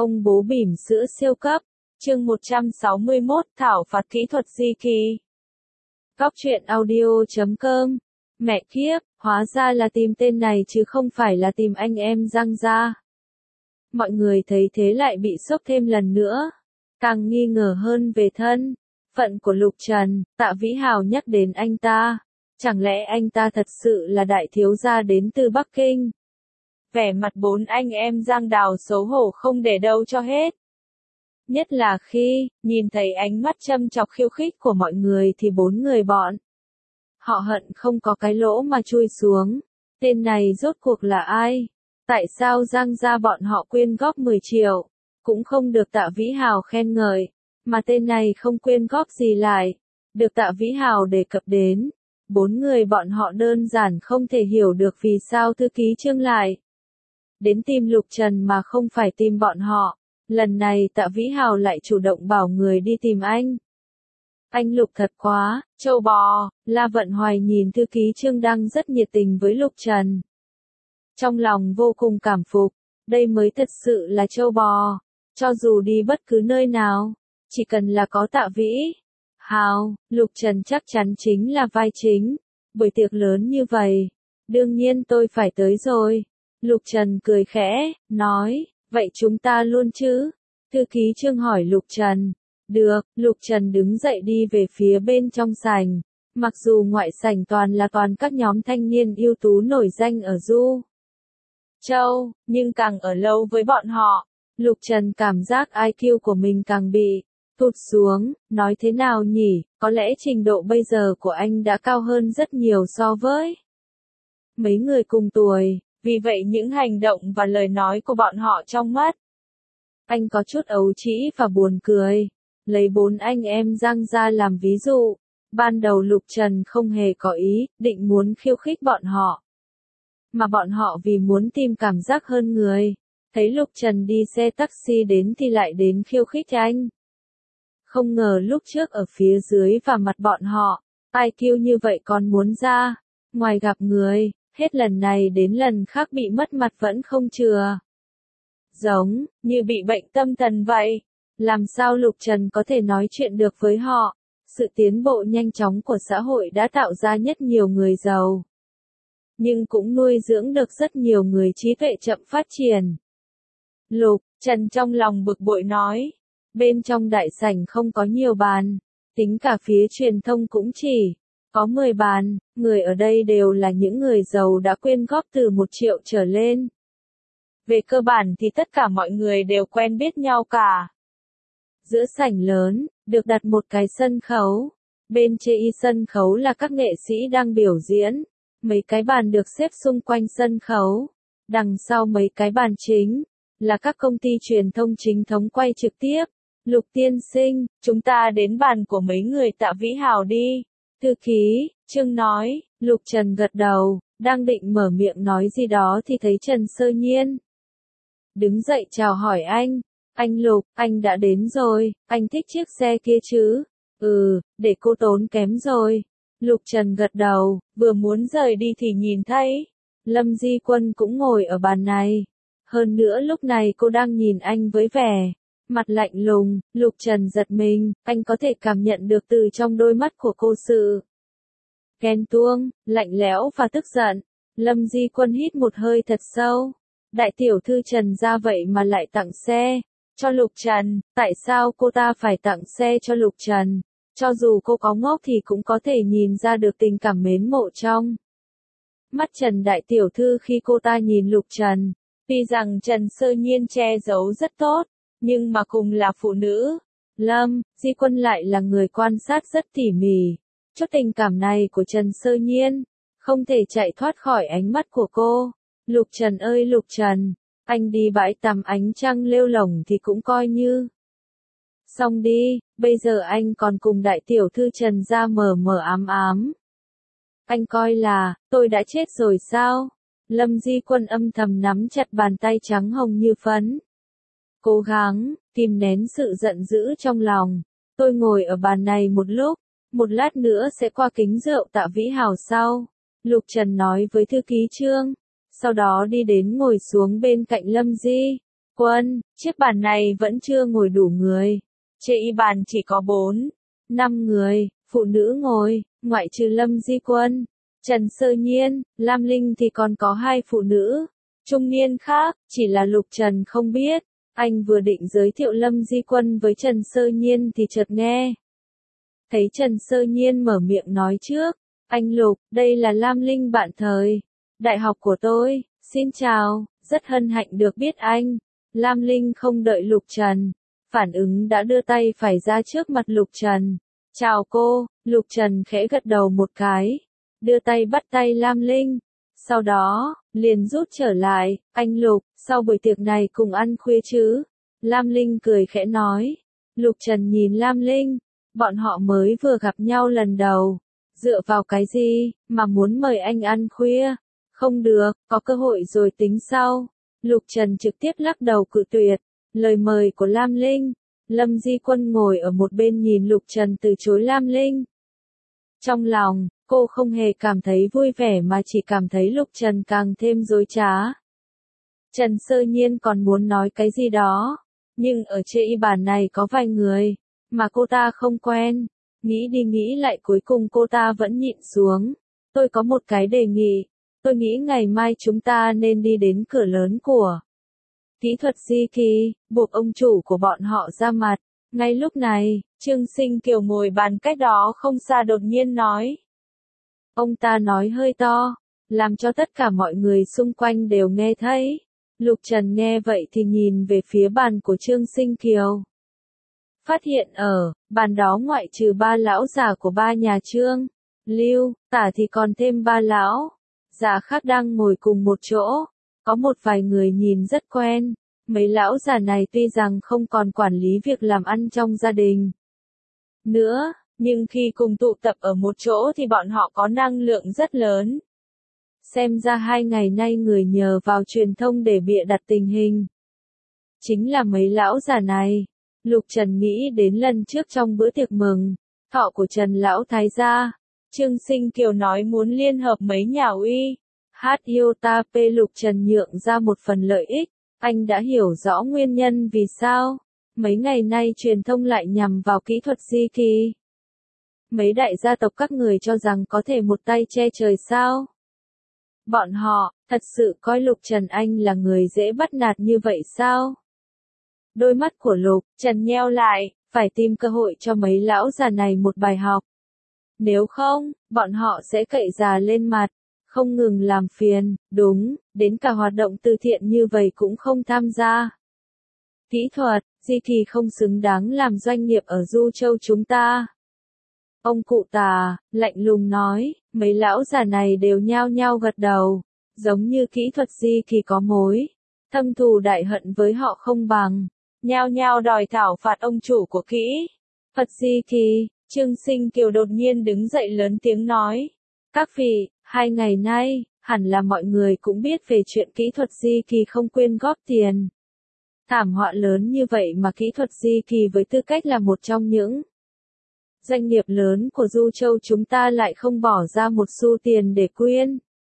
Ông bố bỉm sữa siêu cấp, chương 161, thảo phạt kỹ thuật di kỳ. Góc truyện audio.com. Mẹ kiếp, hóa ra là tìm tên này chứ không phải là tìm anh em Giang gia. Mọi người thấy thế lại bị sốc thêm lần nữa, càng nghi ngờ hơn về thân phận của Lục Trần. Tạ Vĩ Hào nhắc đến anh ta, chẳng lẽ anh ta thật sự là đại thiếu gia đến từ Bắc Kinh? Vẻ mặt bốn anh em Giang Đào xấu hổ không để đâu cho hết. Nhất là khi nhìn thấy ánh mắt châm chọc khiêu khích của mọi người thì bốn người bọn họ hận không có cái lỗ mà chui xuống. Tên này rốt cuộc là ai? Tại sao Giang gia bọn họ quyên góp 10 triệu, cũng không được Tạ Vĩ Hào khen ngợi, mà tên này không quyên góp gì lại, được Tạ Vĩ Hào đề cập đến. Bốn người bọn họ đơn giản không thể hiểu được vì sao thư ký Trương lại đến tìm Lục Trần mà không phải tìm bọn họ. Lần này Tạ Vĩ Hào lại chủ động bảo người đi tìm anh. Anh Lục thật quá, châu bò. La Vận Hoài nhìn thư ký Trương đang rất nhiệt tình với Lục Trần, trong lòng vô cùng cảm phục. Đây mới thật sự là châu bò. Cho dù đi bất cứ nơi nào, chỉ cần là có Tạ Vĩ Hào, Lục Trần chắc chắn chính là vai chính. Buổi tiệc lớn như vậy, đương nhiên tôi phải tới rồi. Lục Trần cười khẽ, nói, vậy chúng ta luôn chứ? Thư ký Trương hỏi Lục Trần. Được. Lục Trần đứng dậy đi về phía bên trong sảnh. Mặc dù ngoại sảnh toàn các nhóm thanh niên ưu tú nổi danh ở Du Châu, nhưng càng ở lâu với bọn họ, Lục Trần cảm giác IQ của mình càng bị tụt xuống. Nói thế nào nhỉ, có lẽ trình độ bây giờ của anh đã cao hơn rất nhiều so với mấy người cùng tuổi. Vì vậy những hành động và lời nói của bọn họ trong mắt anh có chút ấu trĩ và buồn cười. Lấy bốn anh em Giang gia làm ví dụ, ban đầu Lục Trần không hề có ý định muốn khiêu khích bọn họ, mà bọn họ vì muốn tìm cảm giác hơn người, thấy Lục Trần đi xe taxi đến thì lại đến khiêu khích anh. Không ngờ lúc trước ở phía dưới và mặt bọn họ, IQ như vậy còn muốn ra ngoài gặp người, hết lần này đến lần khác bị mất mặt vẫn không chừa. Giống như bị bệnh tâm thần vậy. Làm sao Lục Trần có thể nói chuyện được với họ? Sự tiến bộ nhanh chóng của xã hội đã tạo ra rất nhiều người giàu, nhưng cũng nuôi dưỡng được rất nhiều người trí tuệ chậm phát triển. Lục Trần trong lòng bực bội nói. Bên trong đại sảnh không có nhiều bàn, tính cả phía truyền thông cũng chỉ có 10 bàn, người ở đây đều là những người giàu đã quyên góp từ 1 triệu trở lên. Về cơ bản thì tất cả mọi người đều quen biết nhau cả. Giữa sảnh lớn, được đặt một cái sân khấu. Bên trên sân khấu là các nghệ sĩ đang biểu diễn. Mấy cái bàn được xếp xung quanh sân khấu. Đằng sau mấy cái bàn chính, là các công ty truyền thông chính thống quay trực tiếp. Lục tiên sinh, chúng ta đến bàn của mấy người Tạ Vĩ Hào đi. Thư ký Trương nói. Lục Trần gật đầu, đang định mở miệng nói gì đó thì thấy Trần Sơ Nhiên đứng dậy chào hỏi anh. Anh Lục, anh đã đến rồi, anh thích chiếc xe kia chứ? Để cô tốn kém rồi. Lục Trần gật đầu, vừa muốn rời đi thì nhìn thấy Lâm Di Quân cũng ngồi ở bàn này. Hơn nữa lúc này cô đang nhìn anh với vẻ mặt lạnh lùng. Lục Trần giật mình, anh có thể cảm nhận được từ trong đôi mắt của cô sự ghen tuông, lạnh lẽo và tức giận. Lâm Di Quân hít một hơi thật sâu. Đại tiểu thư Trần gia vậy mà lại tặng xe cho Lục Trần. Tại sao cô ta phải tặng xe cho Lục Trần? Cho dù cô có ngốc thì cũng có thể nhìn ra được tình cảm mến mộ trong mắt Trần đại tiểu thư khi cô ta nhìn Lục Trần. Tuy rằng Trần Sơ Nhiên che giấu rất tốt, nhưng mà cùng là phụ nữ, Lâm Di Quân lại là người quan sát rất tỉ mỉ. Chút tình cảm này của Trần Sơ Nhiên không thể chạy thoát khỏi ánh mắt của cô. Lục Trần ơi Lục Trần, anh đi bãi tắm ánh trăng lêu lổng thì cũng coi như xong đi, bây giờ anh còn cùng đại tiểu thư Trần gia mờ mờ ám ám. Anh coi là, tôi đã chết rồi sao? Lâm Di Quân âm thầm nắm chặt bàn tay trắng hồng như phấn. Cố gắng kìm nén sự giận dữ trong lòng. Tôi ngồi ở bàn này một lát nữa sẽ qua kính rượu Tạ Vĩ Hào sau. Lục Trần nói với thư ký Trương. Sau đó đi đến ngồi xuống bên cạnh Lâm Di Quân, chiếc bàn này vẫn chưa ngồi đủ người. Chê y bàn chỉ có 4, 5 người, phụ nữ ngồi, ngoại trừ Lâm Di Quân, Trần Sơ Nhiên, Lam Linh thì còn có 2 phụ nữ, trung niên khác, chỉ là Lục Trần không biết. Anh vừa định giới thiệu Lâm Di Quân với Trần Sơ Nhiên thì chợt nghe. Thấy Trần Sơ Nhiên mở miệng nói trước, anh Lục, đây là Lam Linh bạn thời đại học của tôi, xin chào, rất hân hạnh được biết anh. Lam Linh không đợi Lục Trần, phản ứng đã đưa tay phải ra trước mặt Lục Trần. Chào cô, Lục Trần khẽ gật đầu một cái, đưa tay bắt tay Lam Linh, sau đó, liền rút trở lại, anh Lục, sau buổi tiệc này cùng ăn khuya chứ? Lam Linh cười khẽ nói. Lục Trần nhìn Lam Linh, bọn họ mới vừa gặp nhau lần đầu, dựa vào cái gì, mà muốn mời anh ăn khuya? Không được, có cơ hội rồi tính sau. Lục Trần trực tiếp lắc đầu cự tuyệt, lời mời của Lam Linh. Lâm Di Quân ngồi ở một bên nhìn Lục Trần từ chối Lam Linh. Trong lòng, cô không hề cảm thấy vui vẻ mà chỉ cảm thấy Lục Trần càng thêm dối trá. Trần Sơ Nhiên còn muốn nói cái gì đó, nhưng ở chê y bàn này có vài người, mà cô ta không quen. Nghĩ đi nghĩ lại cuối cùng cô ta vẫn nhịn xuống. Tôi có một cái đề nghị, tôi nghĩ ngày mai chúng ta nên đi đến cửa lớn của kỹ thuật Di Kỳ, buộc ông chủ của bọn họ ra mặt. Ngay lúc này, Trương Sinh Kiều ngồi bàn cách đó không xa đột nhiên nói. Ông ta nói hơi to, làm cho tất cả mọi người xung quanh đều nghe thấy. Lục Trần nghe vậy thì nhìn về phía bàn của Trương Sinh Kiều. Phát hiện ở bàn đó ngoại trừ 3 lão già của 3 nhà Trương, Lưu, Tả thì còn thêm 3 lão già khác đang ngồi cùng một chỗ. Có một vài người nhìn rất quen. Mấy lão già này tuy rằng không còn quản lý việc làm ăn trong gia đình nữa, nhưng khi cùng tụ tập ở một chỗ thì bọn họ có năng lượng rất lớn. Xem ra 2 ngày nay người nhờ vào truyền thông để bịa đặt tình hình chính là mấy lão già này. Lục Trần nghĩ đến lần trước trong bữa tiệc mừng thọ của Trần Lão Thái gia, Trương Sinh Kiều nói muốn liên hợp mấy nhà uy Iota P. Lục Trần nhượng ra một phần lợi ích. Anh đã hiểu rõ nguyên nhân vì sao mấy ngày nay truyền thông lại nhằm vào kỹ thuật Di Kỳ. Mấy đại gia tộc các người cho rằng có thể một tay che trời sao? Bọn họ thật sự coi Lục Trần Anh là người dễ bắt nạt như vậy sao? Đôi mắt của Lục Trần nheo lại, phải tìm cơ hội cho mấy lão già này một bài học. Nếu không, bọn họ sẽ cậy già lên mặt, không ngừng làm phiền, đúng, đến cả hoạt động từ thiện như vậy cũng không tham gia. Kỹ thuật, Di Kỳ không xứng đáng làm doanh nghiệp ở Du Châu chúng ta. Ông cụ Tà, lạnh lùng nói, mấy lão già này đều nhao nhao gật đầu, giống như kỹ thuật Di Kỳ có mối thâm thù đại hận với họ không bằng, nhao nhao đòi thảo phạt ông chủ của kỹ thuật Di Kỳ. Trương Sinh Kiều đột nhiên đứng dậy lớn tiếng nói, các vị, 2 ngày nay, hẳn là mọi người cũng biết về chuyện kỹ thuật Di Kỳ không quyên góp tiền. Thảm họa lớn như vậy mà kỹ thuật Di Kỳ với tư cách là một trong những doanh nghiệp lớn của Du Châu chúng ta lại không bỏ ra một xu tiền để quyên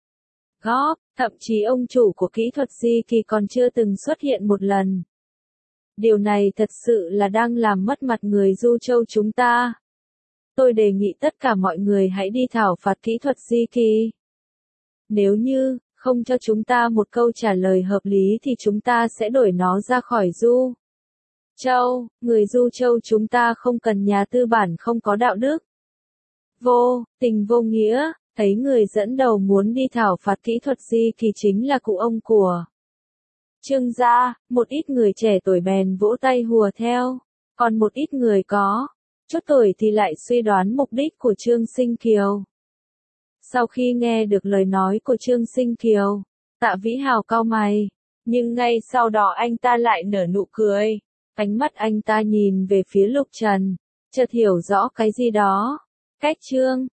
góp, thậm chí ông chủ của kỹ thuật Di Kỳ còn chưa từng xuất hiện một lần. Điều này thật sự là đang làm mất mặt người Du Châu chúng ta. Tôi đề nghị tất cả mọi người hãy đi thảo phạt kỹ thuật Di Kỳ. Nếu như không cho chúng ta một câu trả lời hợp lý thì chúng ta sẽ đuổi nó ra khỏi Du Châu. Người Du Châu chúng ta không cần nhà tư bản không có đạo đức, vô tình vô nghĩa. Thấy người dẫn đầu muốn đi thảo phạt kỹ thuật Di Kỳ chính là cụ ông của Trương gia, một ít người trẻ tuổi bèn vỗ tay hùa theo, còn một ít người có chút tuổi thì lại suy đoán mục đích của Trương Sinh Kiều. Sau khi nghe được lời nói của Trương Sinh Kiều, Tạ Vĩ Hào cau mày, nhưng ngay sau đó anh ta lại nở nụ cười. Ánh mắt anh ta nhìn về phía Lục Trần, chợt hiểu rõ cái gì đó. Cách Trương